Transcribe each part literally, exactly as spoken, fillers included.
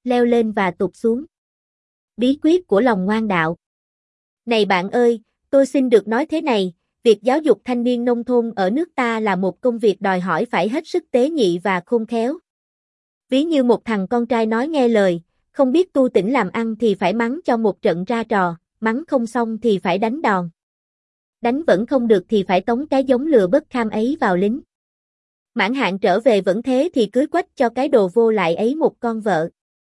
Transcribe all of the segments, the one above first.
leo lên và tụt xuống. Bí quyết của lòng ngoan đạo. Này bạn ơi, tôi xin được nói thế này, việc giáo dục thanh niên nông thôn ở nước ta là một công việc đòi hỏi phải hết sức tế nhị và khôn khéo. Ví như một thằng con trai nói nghe lời, không biết tu tỉnh làm ăn thì phải mắng cho một trận ra trò, mắng không xong thì phải đánh đòn. Đánh vẫn không được thì phải tống cái giống lừa bất kham ấy vào lính. Mãn hạn trở về vẫn thế thì cưới quách cho cái đồ vô lại ấy một con vợ.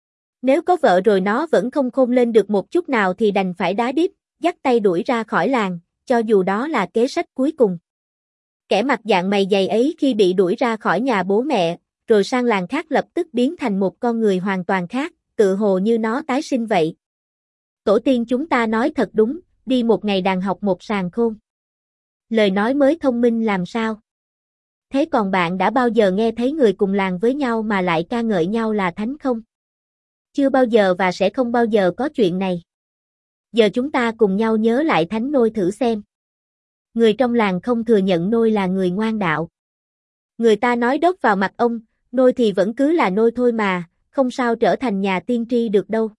Nếu có vợ rồi nó vẫn không khôn lên được một chút nào thì đành phải đá đít, dắt tay đuổi ra khỏi làng, cho dù đó là kế sách cuối cùng. Kẻ mặt dạng mày dày ấy khi bị đuổi ra khỏi nhà bố mẹ, rồi sang làng khác lập tức biến thành một con người hoàn toàn khác, tự hồ như nó tái sinh vậy. Tổ tiên chúng ta nói thật đúng, đi một ngày đàn học một sàng khôn. Lời nói mới thông minh làm sao? Thế còn bạn đã bao giờ nghe thấy người cùng làng với nhau mà lại ca ngợi nhau là thánh không? Chưa bao giờ và sẽ không bao giờ có chuyện này. Giờ chúng ta cùng nhau nhớ lại thánh Nôi thử xem. Người trong làng không thừa nhận Nôi là người ngoan đạo. Người ta nói đốt vào mặt ông, Nôi thì vẫn cứ là Nôi thôi mà, không sao trở thành nhà tiên tri được đâu.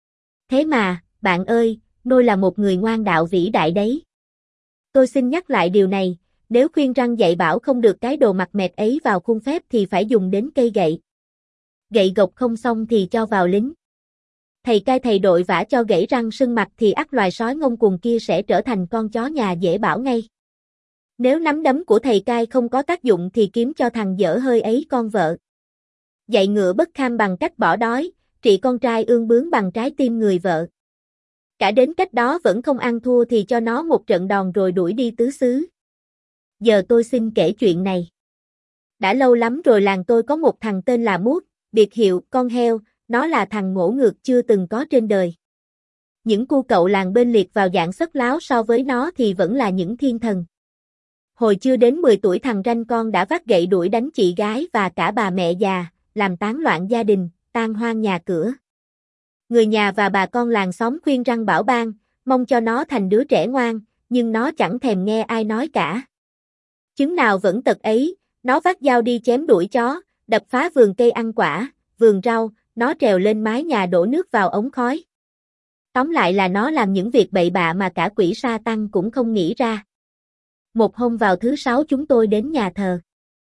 Thế mà, bạn ơi, Nôi là một người ngoan đạo vĩ đại đấy. Tôi xin nhắc lại điều này, nếu khuyên răn dạy bảo không được cái đồ mặt mẹt ấy vào khuôn phép thì phải dùng đến cây gậy. Gậy gộc không xong thì cho vào lính. Thầy cai thầy đội vả cho gãy răng sưng mặt thì ắt loài sói ngông cuồng kia sẽ trở thành con chó nhà dễ bảo ngay. Nếu nắm đấm của thầy cai không có tác dụng thì kiếm cho thằng dở hơi ấy con vợ. Dạy ngựa bất kham bằng cách bỏ đói, trị con trai ương bướng bằng trái tim người vợ. Cả đến cách đó vẫn không ăn thua thì cho nó một trận đòn rồi đuổi đi tứ xứ. Giờ tôi xin kể chuyện này. Đã lâu lắm rồi làng tôi có một thằng tên là Mút, biệt hiệu con heo, nó là thằng ngỗ ngược chưa từng có trên đời. Những cu cậu làng bên liệt vào dạng sất láo so với nó thì vẫn là những thiên thần. Hồi chưa đến mười tuổi thằng ranh con đã vác gậy đuổi đánh chị gái và cả bà mẹ già, làm tán loạn gia đình, tan hoang nhà cửa. Người nhà và bà con làng xóm khuyên răn bảo ban, mong cho nó thành đứa trẻ ngoan, nhưng nó chẳng thèm nghe ai nói cả. Chứng nào vẫn tật ấy, nó vác dao đi chém đuổi chó, đập phá vườn cây ăn quả, vườn rau, nó trèo lên mái nhà đổ nước vào ống khói. Tóm lại là nó làm những việc bậy bạ mà cả quỷ sa tăng cũng không nghĩ ra. Một hôm vào thứ sáu chúng tôi đến nhà thờ.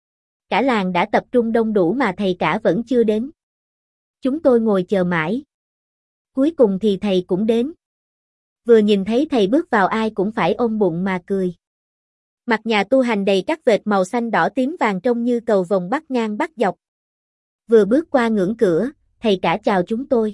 Cả làng đã tập trung đông đủ mà thầy cả vẫn chưa đến. Chúng tôi ngồi chờ mãi. Cuối cùng thì thầy cũng đến. Vừa nhìn thấy thầy bước vào ai cũng phải ôm bụng mà cười. Mặt nhà tu hành đầy các vệt màu xanh đỏ tím vàng trông như cầu vồng bắc ngang bắc dọc. Vừa bước qua ngưỡng cửa, thầy cả chào chúng tôi.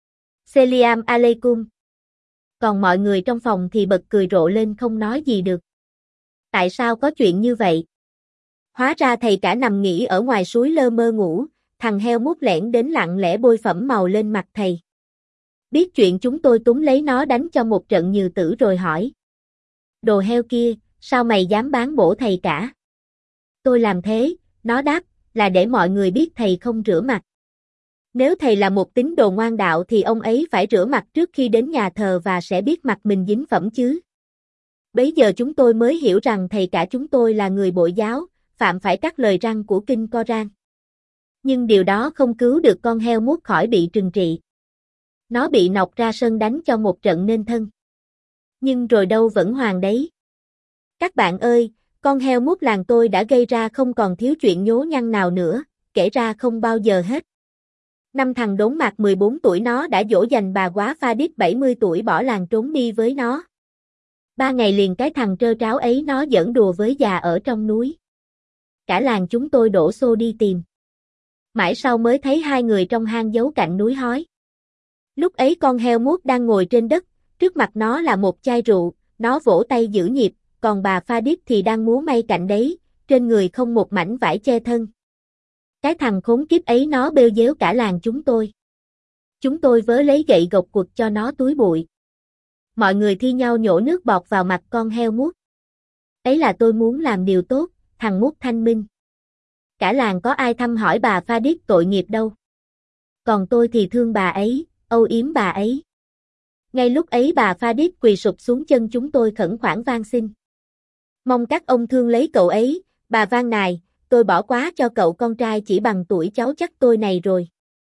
Seliam Aleikum. Còn mọi người trong phòng thì bật cười rộ lên không nói gì được. Tại sao có chuyện như vậy? Hóa ra thầy cả nằm nghỉ ở ngoài suối lơ mơ ngủ, thằng heo Mút lẻn đến lặng lẽ bôi phẩm màu lên mặt thầy. Biết chuyện chúng tôi túm lấy nó đánh cho một trận nhừ tử rồi hỏi. Đồ heo kia, sao mày dám bán bổ thầy cả? Tôi làm thế, nó đáp, là để mọi người biết thầy không rửa mặt. Nếu thầy là một tín đồ ngoan đạo thì ông ấy phải rửa mặt trước khi đến nhà thờ và sẽ biết mặt mình dính phẩm chứ. Bấy giờ chúng tôi mới hiểu rằng thầy cả chúng tôi là người bội giáo, phạm phải các lời răn của kinh Coran. Nhưng điều đó không cứu được con heo Mút khỏi bị trừng trị. Nó bị nọc ra sân đánh cho một trận nên thân. Nhưng rồi đâu vẫn hoàng đấy. Các bạn ơi, con heo Mút làng tôi đã gây ra không còn thiếu chuyện nhố nhăng nào nữa, kể ra không bao giờ hết. Năm thằng đốn mạc mười bốn tuổi nó đã dỗ dành bà quá Pha Đít bảy mươi tuổi bỏ làng trốn đi với nó. Ba ngày liền cái thằng trơ tráo ấy nó giỡn đùa với già ở trong núi. Cả làng chúng tôi đổ xô đi tìm. Mãi sau mới thấy hai người trong hang giấu cạnh núi hói. Lúc ấy con heo Mút đang ngồi trên đất, trước mặt nó là một chai rượu, nó vỗ tay giữ nhịp, còn bà Pha Đít thì đang múa may cạnh đấy, trên người không một mảnh vải che thân. Cái thằng khốn kiếp ấy nó bêu dếu cả làng chúng tôi. Chúng tôi vớ lấy gậy gộc quật cho nó túi bụi. Mọi người thi nhau nhổ nước bọt vào mặt con heo Mút. Ấy là tôi muốn làm điều tốt, thằng Mút thanh minh. Cả làng có ai thăm hỏi bà Pha Đít tội nghiệp đâu. Còn tôi thì thương bà ấy, âu yếm bà ấy. Ngay lúc ấy bà Pha Đít quỳ sụp xuống chân chúng tôi khẩn khoản van xin. Mong các ông thương lấy cậu ấy, bà van nài, tôi bỏ quá cho cậu con trai chỉ bằng tuổi cháu chắc tôi này rồi.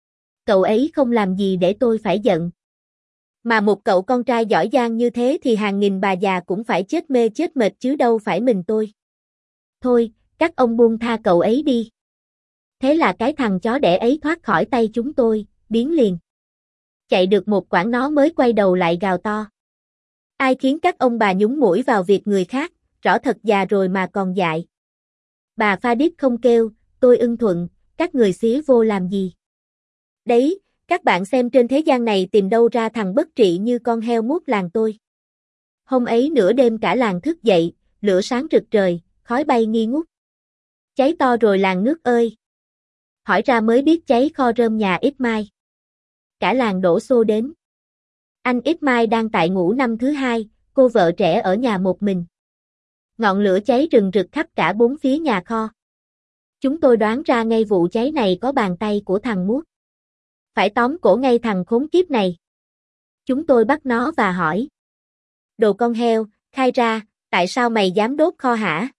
Cậu ấy không làm gì để tôi phải giận. Mà một cậu con trai giỏi giang như thế thì hàng nghìn bà già cũng phải chết mê chết mệt chứ đâu phải mình tôi. Thôi, các ông buông tha cậu ấy đi. Thế là cái thằng chó đẻ ấy thoát khỏi tay chúng tôi, biến liền. Chạy được một quãng nó mới quay đầu lại gào to. Ai khiến các ông bà nhúng mũi vào việc người khác, rõ thật già rồi mà còn dại. Bà Pha Đít không kêu, tôi ưng thuận, các người xía vô làm gì. Đấy, các bạn xem trên thế gian này tìm đâu ra thằng bất trị như con heo mút làng tôi. Hôm ấy nửa đêm cả làng thức dậy, lửa sáng rực trời, khói bay nghi ngút. Cháy to rồi làng nước ơi. Hỏi ra mới biết cháy kho rơm nhà Ít Mai. Cả làng đổ xô đến. Anh Ít Mai đang tại ngủ năm thứ hai, cô vợ trẻ ở nhà một mình. Ngọn lửa cháy rừng rực khắp cả bốn phía nhà kho. Chúng tôi đoán ra ngay vụ cháy này có bàn tay của thằng Mút. Phải tóm cổ ngay thằng khốn kiếp này. Chúng tôi bắt nó và hỏi. Đồ con heo, khai ra, tại sao mày dám đốt kho hả?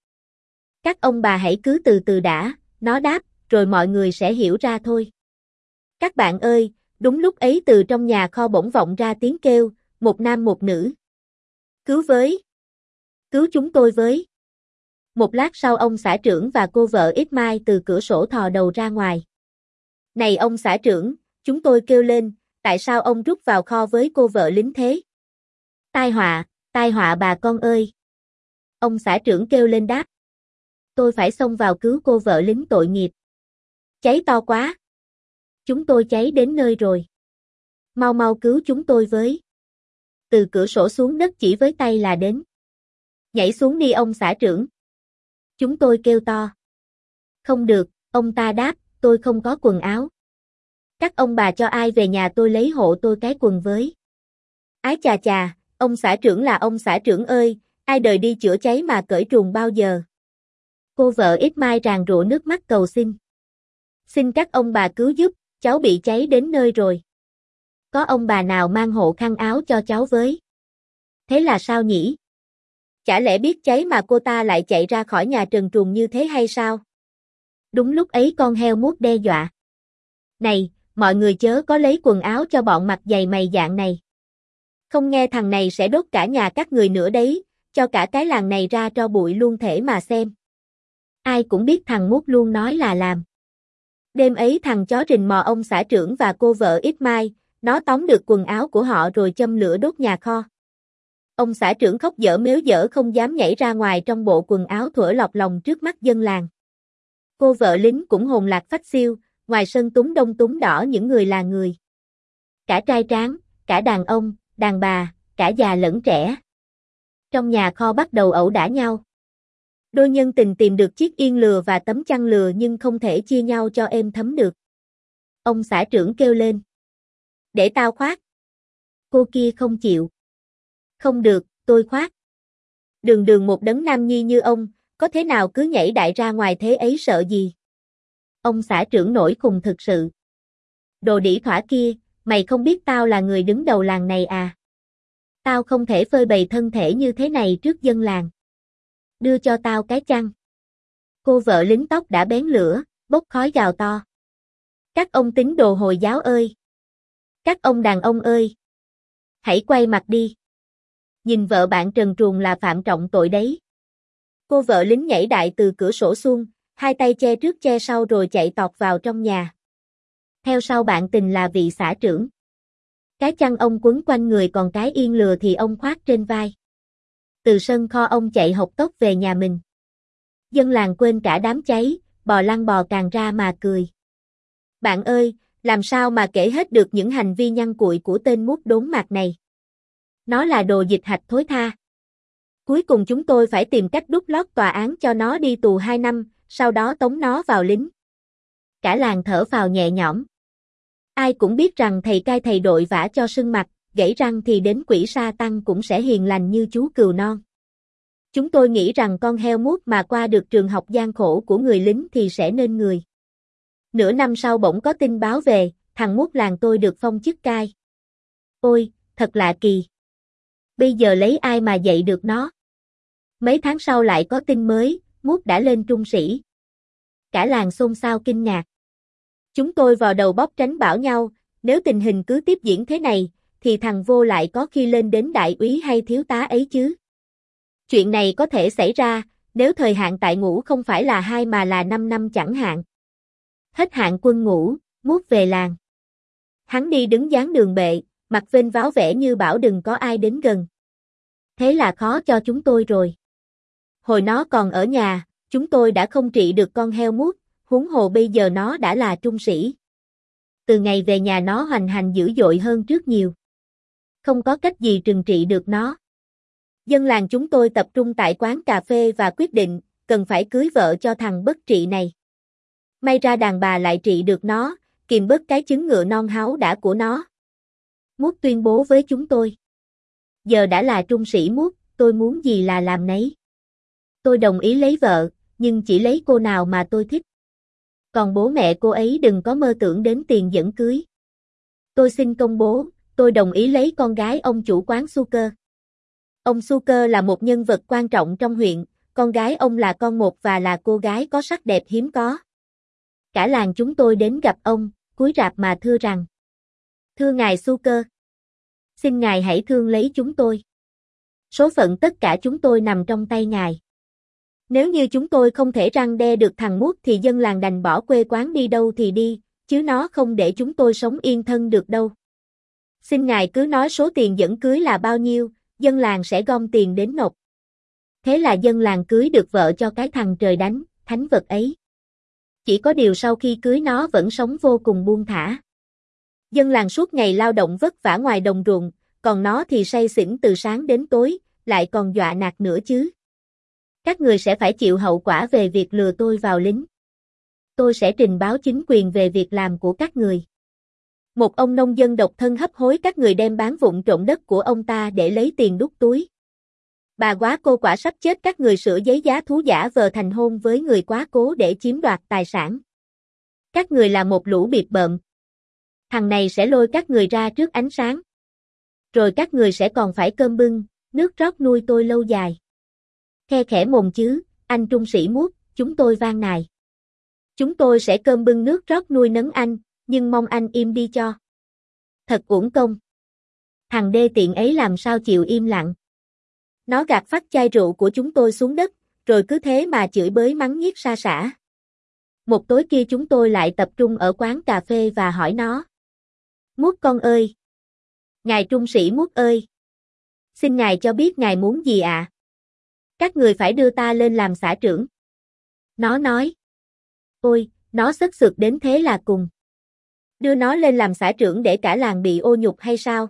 Các ông bà hãy cứ từ từ đã, nó đáp, rồi mọi người sẽ hiểu ra thôi. Các bạn ơi, đúng lúc ấy từ trong nhà kho bỗng vọng ra tiếng kêu, một nam một nữ. Cứu với! Cứu chúng tôi với! Một lát sau ông xã trưởng và cô vợ Ít Mai từ cửa sổ thò đầu ra ngoài. Này ông xã trưởng, chúng tôi kêu lên, tại sao ông rút vào kho với cô vợ lính thế? Tai họa, tai họa bà con ơi! Ông xã trưởng kêu lên đáp. Tôi phải xông vào cứu cô vợ lính tội nghiệp. Cháy to quá! Chúng tôi cháy đến nơi rồi. Mau mau cứu chúng tôi với. Từ cửa sổ xuống đất chỉ với tay là đến. Nhảy xuống đi ông xã trưởng. Chúng tôi kêu to. Không được, ông ta đáp, tôi không có quần áo. Các ông bà cho ai về nhà tôi lấy hộ tôi cái quần với. Ái chà chà, ông xã trưởng là ông xã trưởng ơi, ai đời đi chữa cháy mà cởi truồng bao giờ. Cô vợ Ít Mai ràn rụa nước mắt cầu xin. Xin các ông bà cứu giúp, cháu bị cháy đến nơi rồi. Có ông bà nào mang hộ khăn áo cho cháu với? Thế là sao nhỉ? Chả lẽ biết cháy mà cô ta lại chạy ra khỏi nhà trần truồng như thế hay sao? Đúng lúc ấy con heo Mút đe dọa. Này, mọi người chớ có lấy quần áo cho bọn mặt dày mày dạng này. Không nghe thằng này sẽ đốt cả nhà các người nữa đấy, cho cả cái làng này ra tro bụi luôn thể mà xem. Ai cũng biết thằng Mút luôn nói là làm. Đêm ấy thằng chó rình mò ông xã trưởng và cô vợ Ít Mai, nó tóm được quần áo của họ rồi châm lửa đốt nhà kho. Ông xã trưởng khóc dở mếu dở không dám nhảy ra ngoài trong bộ quần áo thuở lọt lòng trước mắt dân làng. Cô vợ lính cũng hồn lạc phách xiêu, ngoài sân túng đông túng đỏ những người là người. Cả trai tráng, cả đàn ông, đàn bà, cả già lẫn trẻ. Trong nhà kho bắt đầu ẩu đả nhau. Đôi nhân tình tìm được chiếc yên lừa và tấm chăn lừa nhưng không thể chia nhau cho êm thấm được. Ông xã trưởng kêu lên. Để tao khoác. Cô kia không chịu. Không được, tôi khoác. Đường đường một đấng nam nhi như ông, có thế nào cứ nhảy đại ra ngoài thế ấy sợ gì? Ông xã trưởng nổi khùng thực sự. Đồ đĩ thỏa kia, mày không biết tao là người đứng đầu làng này à? Tao không thể phơi bày thân thể như thế này trước dân làng. Đưa cho tao cái chăn. Cô vợ lính tóc đã bén lửa, bốc khói gào to. Các ông tín đồ Hồi giáo ơi! Các ông đàn ông ơi! Hãy quay mặt đi! Nhìn vợ bạn trần truồng là phạm trọng tội đấy. Cô vợ lính nhảy đại từ cửa sổ xuống, hai tay che trước che sau rồi chạy tọt vào trong nhà. Theo sau bạn tình là vị xã trưởng. Cái chăn ông quấn quanh người còn cái yên lừa thì ông khoác trên vai. Từ sân kho ông chạy hộc tốc về nhà mình. Dân làng quên cả đám cháy, bò lăn bò càng ra mà cười. Bạn ơi, làm sao mà kể hết được những hành vi nhăn cuội của tên Mút đốn mặt này. Nó là đồ dịch hạch thối tha. Cuối cùng chúng tôi phải tìm cách đút lót tòa án cho nó đi tù hai năm, sau đó tống nó vào lính. Cả làng thở phào nhẹ nhõm. Ai cũng biết rằng thầy cai thầy đội vả cho sưng mặt, gãy răng thì đến quỷ sa tăng cũng sẽ hiền lành như chú cừu non. Chúng tôi nghĩ rằng con heo Mút mà qua được trường học gian khổ của người lính thì sẽ nên người. Nửa năm sau bỗng có tin báo về, thằng Mút làng tôi được phong chức cai. Ôi, thật lạ kỳ. Bây giờ lấy ai mà dạy được nó? Mấy tháng sau lại có tin mới, Mút đã lên trung sĩ. Cả làng xôn xao kinh ngạc. Chúng tôi vào đầu bóp tránh bảo nhau, nếu tình hình cứ tiếp diễn thế này, thì thằng vô lại có khi lên đến đại úy hay thiếu tá ấy chứ. Chuyện này có thể xảy ra, nếu thời hạn tại ngũ không phải là hai mà là năm năm chẳng hạn. Hết hạn quân ngũ, Mút về làng. Hắn đi đứng dáng đường bệ, mặt vênh váo vẻ như bảo đừng có ai đến gần. Thế là khó cho chúng tôi rồi. Hồi nó còn ở nhà, chúng tôi đã không trị được con heo Mút, huống hồ bây giờ nó đã là trung sĩ. Từ ngày về nhà nó hoành hành dữ dội hơn trước nhiều. Không có cách gì trừng trị được nó. Dân làng chúng tôi tập trung tại quán cà phê và quyết định, cần phải cưới vợ cho thằng bất trị này. May ra đàn bà lại trị được nó, kìm bớt cái chứng ngựa non háu đã của nó. Mút tuyên bố với chúng tôi. Giờ đã là trung sĩ Mút, tôi muốn gì là làm nấy. Tôi đồng ý lấy vợ, nhưng chỉ lấy cô nào mà tôi thích. Còn bố mẹ cô ấy đừng có mơ tưởng đến tiền dẫn cưới. Tôi xin công bố, tôi đồng ý lấy con gái ông chủ quán Suker. Ông Suker là một nhân vật quan trọng trong huyện, con gái ông là con một và là cô gái có sắc đẹp hiếm có. Cả làng chúng tôi đến gặp ông, cúi rạp mà thưa rằng: Thưa ngài Suker, xin ngài hãy thương lấy chúng tôi. Số phận tất cả chúng tôi nằm trong tay ngài. Nếu như chúng tôi không thể răn đe được thằng Mút thì dân làng đành bỏ quê quán đi đâu thì đi, chứ nó không để chúng tôi sống yên thân được đâu. Xin ngài cứ nói số tiền dẫn cưới là bao nhiêu, dân làng sẽ gom tiền đến nộp. Thế là dân làng cưới được vợ cho cái thằng trời đánh, thánh vật ấy. Chỉ có điều sau khi cưới nó vẫn sống vô cùng buông thả. Dân làng suốt ngày lao động vất vả ngoài đồng ruộng, còn nó thì say xỉn từ sáng đến tối, lại còn dọa nạt nữa chứ. Các người sẽ phải chịu hậu quả về việc lừa tôi vào lính. Tôi sẽ trình báo chính quyền về việc làm của các người. Một ông nông dân độc thân hấp hối các người đem bán vụn trộm đất của ông ta để lấy tiền đút túi. Bà quá cô quả sắp chết các người sửa giấy giá thú giả vờ thành hôn với người quá cố để chiếm đoạt tài sản. Các người là một lũ bịp bợm. Thằng này sẽ lôi các người ra trước ánh sáng. Rồi các người sẽ còn phải cơm bưng, nước rót nuôi tôi lâu dài. Khe khẽ mồm chứ, anh trung sĩ Mút, chúng tôi van nài. Chúng tôi sẽ cơm bưng nước rót nuôi nấng anh, nhưng mong anh im đi cho. Thật uổng công. Thằng đê tiện ấy làm sao chịu im lặng. Nó gạt phát chai rượu của chúng tôi xuống đất, rồi cứ thế mà chửi bới mắng nhiếc sa sả. Một tối kia chúng tôi lại tập trung ở quán cà phê và hỏi nó. Mút con ơi! Ngài trung sĩ Mút ơi! Xin ngài cho biết ngài muốn gì ạ? À? Các người phải đưa ta lên làm xã trưởng. Nó nói. Ôi, nó xất xược đến thế là cùng. Đưa nó lên làm xã trưởng để cả làng bị ô nhục hay sao?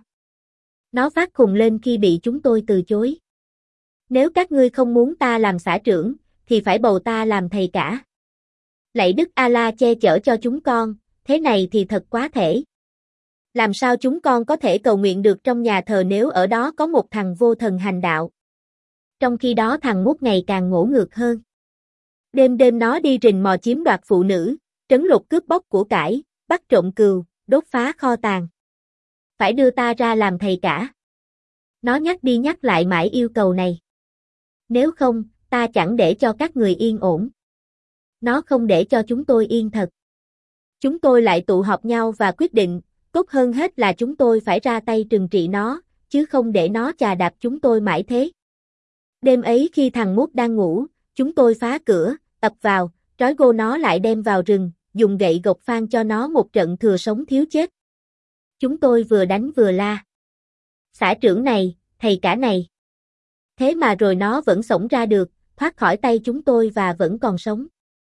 Nó phát khùng lên khi bị chúng tôi từ chối. Nếu các ngươi không muốn ta làm xã trưởng, thì phải bầu ta làm thầy cả. Lạy Đức A-la che chở cho chúng con, thế này thì thật quá thể. Làm sao chúng con có thể cầu nguyện được trong nhà thờ nếu ở đó có một thằng vô thần hành đạo? Trong khi đó thằng Mút ngày càng ngỗ ngược hơn. Đêm đêm nó đi rình mò chiếm đoạt phụ nữ, trấn lột cướp bóc của cải, bắt trộm cừu, đốt phá kho tàng. Phải đưa ta ra làm thầy cả. Nó nhắc đi nhắc lại mãi yêu cầu này. Nếu không, ta chẳng để cho các người yên ổn. Nó không để cho chúng tôi yên thật. Chúng tôi lại tụ họp nhau và quyết định, tốt hơn hết là chúng tôi phải ra tay trừng trị nó, chứ không để nó chà đạp chúng tôi mãi thế. Đêm ấy khi thằng Mút đang ngủ, chúng tôi phá cửa, ập vào, trói gô nó lại đem vào rừng, dùng gậy gộc phang cho nó một trận thừa sống thiếu chết. Chúng tôi vừa đánh vừa la. Xã trưởng này, thầy cả này. Thế mà rồi nó vẫn xổng ra được, thoát khỏi tay chúng tôi và vẫn còn sống.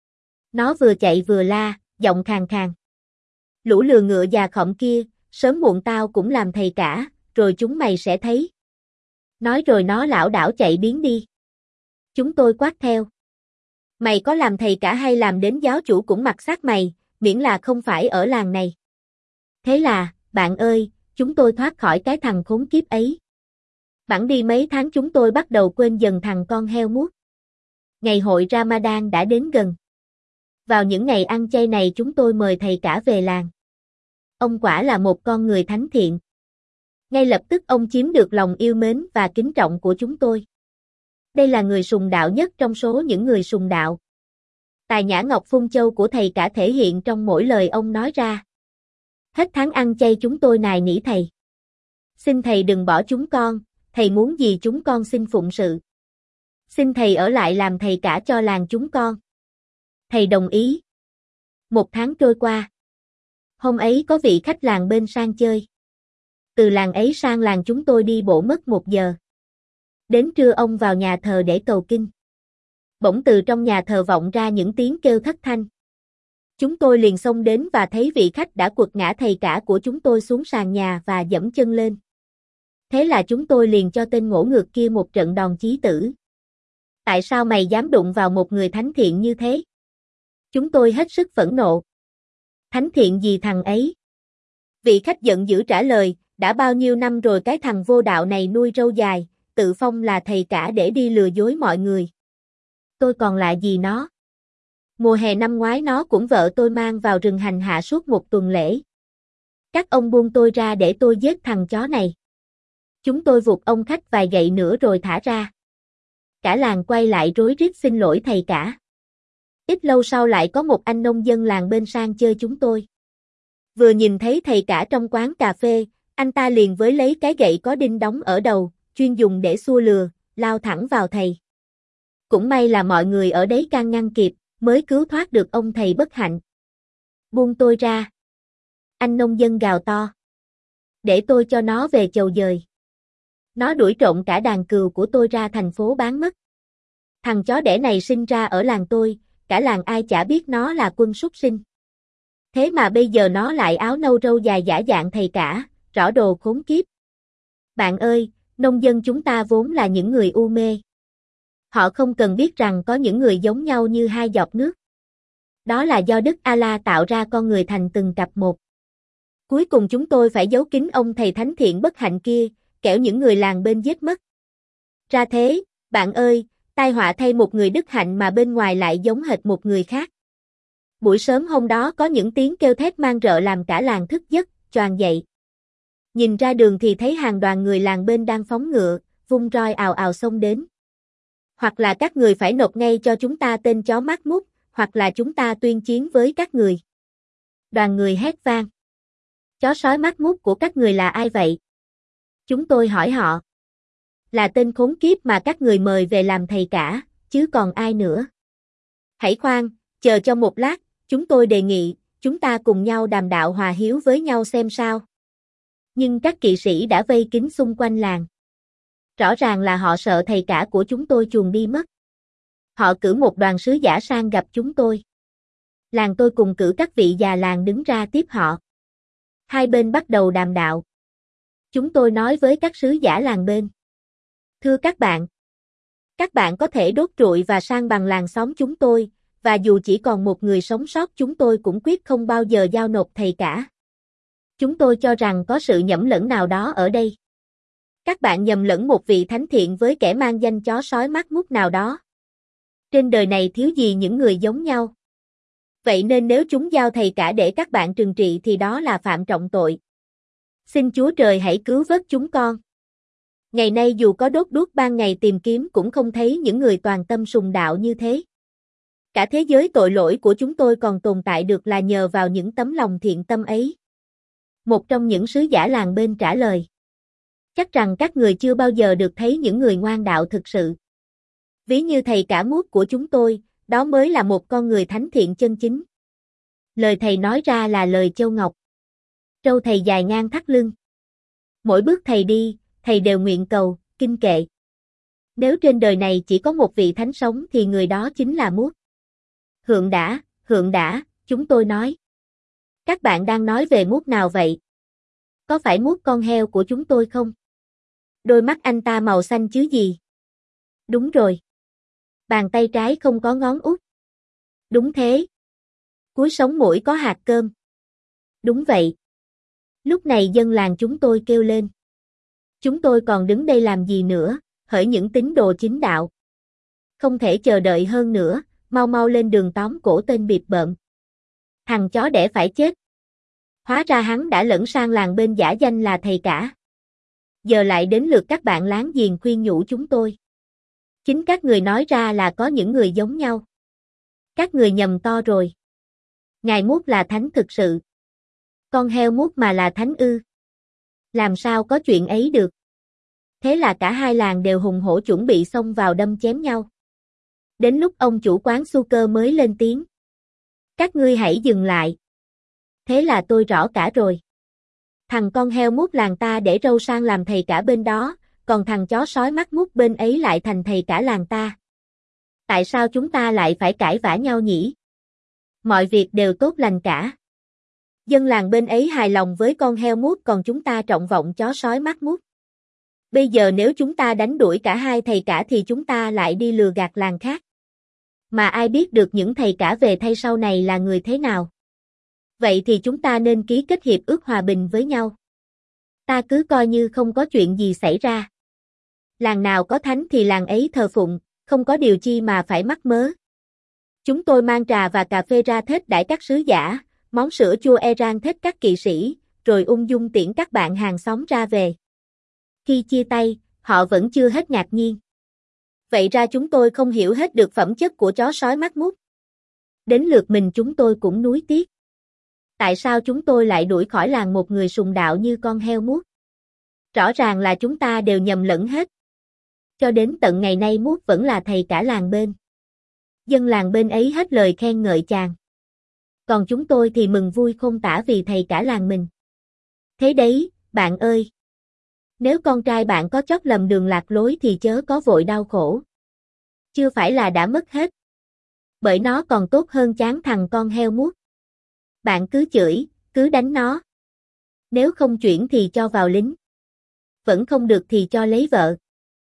Nó vừa chạy vừa la, giọng khàn khàn. Lũ lừa ngựa già khọm kia, sớm muộn tao cũng làm thầy cả, rồi chúng mày sẽ thấy. Nói rồi nó lảo đảo chạy biến đi. Chúng tôi quát theo. Mày có làm thầy cả hay làm đến giáo chủ cũng mặc xác mày, miễn là không phải ở làng này. Thế là, bạn ơi, chúng tôi thoát khỏi cái thằng khốn kiếp ấy. Bẵng đi mấy tháng chúng tôi bắt đầu quên dần thằng con heo Mút. Ngày hội Ramadan đã đến gần. Vào những ngày ăn chay này chúng tôi mời thầy cả về làng. Ông quả là một con người thánh thiện. Ngay lập tức ông chiếm được lòng yêu mến và kính trọng của chúng tôi. Đây là người sùng đạo nhất trong số những người sùng đạo. Tài nhã ngọc phun châu của thầy cả thể hiện trong mỗi lời ông nói ra. Hết tháng ăn chay chúng tôi nài nỉ thầy. Xin thầy đừng bỏ chúng con, thầy muốn gì chúng con xin phụng sự. Xin thầy ở lại làm thầy cả cho làng chúng con. Thầy đồng ý. Một tháng trôi qua. Hôm ấy có vị khách làng bên sang chơi. Từ làng ấy sang làng chúng tôi đi bộ mất một giờ. Đến trưa ông vào nhà thờ để cầu kinh. Bỗng từ trong nhà thờ vọng ra những tiếng kêu thất thanh. Chúng tôi liền xông đến và thấy vị khách đã quật ngã thầy cả của chúng tôi xuống sàn nhà và giẫm chân lên. Thế là chúng tôi liền cho tên ngỗ ngược kia một trận đòn chí tử. Tại sao mày dám đụng vào một người thánh thiện như thế? Chúng tôi hết sức phẫn nộ. Thánh thiện gì thằng ấy? Vị khách giận dữ trả lời, đã bao nhiêu năm rồi cái thằng vô đạo này nuôi râu dài, tự phong là thầy cả để đi lừa dối mọi người. Tôi còn lạ gì nó? Mùa hè năm ngoái nó cũng vợ tôi mang vào rừng hành hạ suốt một tuần lễ. Các ông buông tôi ra để tôi giết thằng chó này. Chúng tôi vụt ông khách vài gậy nữa rồi thả ra. Cả làng quay lại rối rít xin lỗi thầy cả. Ít lâu sau lại có một anh nông dân làng bên sang chơi chúng tôi. Vừa nhìn thấy thầy cả trong quán cà phê, anh ta liền với lấy cái gậy có đinh đóng ở đầu, chuyên dùng để xua lừa, lao thẳng vào thầy. Cũng may là mọi người ở đấy can ngăn kịp, mới cứu thoát được ông thầy bất hạnh. Buông tôi ra. Anh nông dân gào to. Để tôi cho nó về chầu dời. Nó đuổi trộm cả đàn cừu của tôi ra thành phố bán mất. Thằng chó đẻ này sinh ra ở làng tôi, cả làng ai chả biết nó là quân súc sinh. Thế mà bây giờ nó lại áo nâu râu dài giả dạng thầy cả, rõ đồ khốn kiếp. Bạn ơi, nông dân chúng ta vốn là những người u mê. Họ không cần biết rằng có những người giống nhau như hai giọt nước. Đó là do Đức A-la tạo ra con người thành từng cặp một. Cuối cùng chúng tôi phải giấu kín ông thầy thánh thiện bất hạnh kia, kẻo những người làng bên giết mất. Ra thế, bạn ơi, tai họa thay một người đức hạnh mà bên ngoài lại giống hệt một người khác. Buổi sớm hôm đó có những tiếng kêu thét mang rợ làm cả làng thức giấc, choàng dậy. Nhìn ra đường thì thấy hàng đoàn người làng bên đang phóng ngựa, vung roi ào ào xông đến. Hoặc là các người phải nộp ngay cho chúng ta tên chó mắt mút, hoặc là chúng ta tuyên chiến với các người. Đoàn người hét vang. Chó sói mắt mút của các người là ai vậy? Chúng tôi hỏi họ. Là tên khốn kiếp mà các người mời về làm thầy cả, chứ còn ai nữa. Hãy khoan, chờ cho một lát, chúng tôi đề nghị, chúng ta cùng nhau đàm đạo hòa hiếu với nhau xem sao. Nhưng các kỵ sĩ đã vây kín xung quanh làng. Rõ ràng là họ sợ thầy cả của chúng tôi chuồn đi mất. Họ cử một đoàn sứ giả sang gặp chúng tôi. Làng tôi cùng cử các vị già làng đứng ra tiếp họ. Hai bên bắt đầu đàm đạo. Chúng tôi nói với các sứ giả làng bên. Thưa các bạn, các bạn có thể đốt trụi và san bằng làng xóm chúng tôi, và dù chỉ còn một người sống sót chúng tôi cũng quyết không bao giờ giao nộp thầy cả. Chúng tôi cho rằng có sự nhầm lẫn nào đó ở đây. Các bạn nhầm lẫn một vị thánh thiện với kẻ mang danh chó sói mắt mút nào đó. Trên đời này thiếu gì những người giống nhau. Vậy nên nếu chúng giao thầy cả để các bạn trừng trị thì đó là phạm trọng tội. Xin Chúa Trời hãy cứu vớt chúng con. Ngày nay dù có đốt đuốc ban ngày tìm kiếm cũng không thấy những người toàn tâm sùng đạo như thế. Cả thế giới tội lỗi của chúng tôi còn tồn tại được là nhờ vào những tấm lòng thiện tâm ấy. Một trong những sứ giả làng bên trả lời. Chắc rằng các người chưa bao giờ được thấy những người ngoan đạo thực sự. Ví như thầy cả mút của chúng tôi, đó mới là một con người thánh thiện chân chính. Lời thầy nói ra là lời châu ngọc. Trâu thầy dài ngang thắt lưng. Mỗi bước thầy đi, thầy đều nguyện cầu, kinh kệ. Nếu trên đời này chỉ có một vị thánh sống thì người đó chính là mút. Hượng đã, hượng đã, chúng tôi nói. Các bạn đang nói về mút nào vậy? Có phải mút con heo của chúng tôi không? Đôi mắt anh ta màu xanh chứ gì? Đúng rồi. Bàn tay trái không có ngón út. Đúng thế. Cuối sống mũi có hạt cơm. Đúng vậy. Lúc này dân làng chúng tôi kêu lên. Chúng tôi còn đứng đây làm gì nữa, hỡi những tín đồ chính đạo. Không thể chờ đợi hơn nữa, mau mau lên đường tóm cổ tên bịp bợm. Thằng chó đẻ phải chết. Hóa ra hắn đã lẫn sang làng bên giả danh là thầy cả. Giờ lại đến lượt các bạn láng giềng khuyên nhủ chúng tôi. Chính các người nói ra là có những người giống nhau. Các người nhầm to rồi. Ngài mút là thánh thực sự. Con heo mút mà là thánh ư? Làm sao có chuyện ấy được? Thế là cả hai làng đều hùng hổ chuẩn bị xông vào đâm chém nhau. Đến lúc ông chủ quán Suker mới lên tiếng. Các ngươi hãy dừng lại. Thế là tôi rõ cả rồi. Thằng con heo mút làng ta để râu sang làm thầy cả bên đó, còn thằng chó sói mắt mút bên ấy lại thành thầy cả làng ta. Tại sao chúng ta lại phải cãi vã nhau nhỉ? Mọi việc đều tốt lành cả. Dân làng bên ấy hài lòng với con heo mút còn chúng ta trọng vọng chó sói mắt mút. Bây giờ nếu chúng ta đánh đuổi cả hai thầy cả thì chúng ta lại đi lừa gạt làng khác. Mà ai biết được những thầy cả về thay sau này là người thế nào? Vậy thì chúng ta nên ký kết hiệp ước hòa bình với nhau. Ta cứ coi như không có chuyện gì xảy ra. Làng nào có thánh thì làng ấy thờ phụng, không có điều chi mà phải mắc mớ. Chúng tôi mang trà và cà phê ra thết đãi các sứ giả, món sữa chua e rang thết các kỵ sĩ, rồi ung dung tiễn các bạn hàng xóm ra về. Khi chia tay, họ vẫn chưa hết ngạc nhiên. Vậy ra chúng tôi không hiểu hết được phẩm chất của chó sói mắt mút. Đến lượt mình chúng tôi cũng nuối tiếc. Tại sao chúng tôi lại đuổi khỏi làng một người sùng đạo như con heo mút? Rõ ràng là chúng ta đều nhầm lẫn hết. Cho đến tận ngày nay mút vẫn là thầy cả làng bên. Dân làng bên ấy hết lời khen ngợi chàng. Còn chúng tôi thì mừng vui khôn tả vì thầy cả làng mình. Thế đấy, bạn ơi! Nếu con trai bạn có chót lầm đường lạc lối thì chớ có vội đau khổ. Chưa phải là đã mất hết. Bởi nó còn tốt hơn chán thằng con heo mút. Bạn cứ chửi, cứ đánh nó. Nếu không chuyển thì cho vào lính. Vẫn không được thì cho lấy vợ.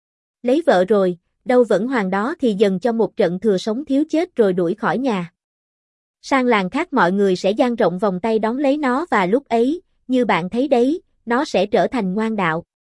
Lấy vợ rồi, đâu vẫn hoàng đó thì dần cho một trận thừa sống thiếu chết rồi đuổi khỏi nhà. Sang làng khác mọi người sẽ dang rộng vòng tay đón lấy nó và lúc ấy, như bạn thấy đấy, nó sẽ trở thành ngoan đạo.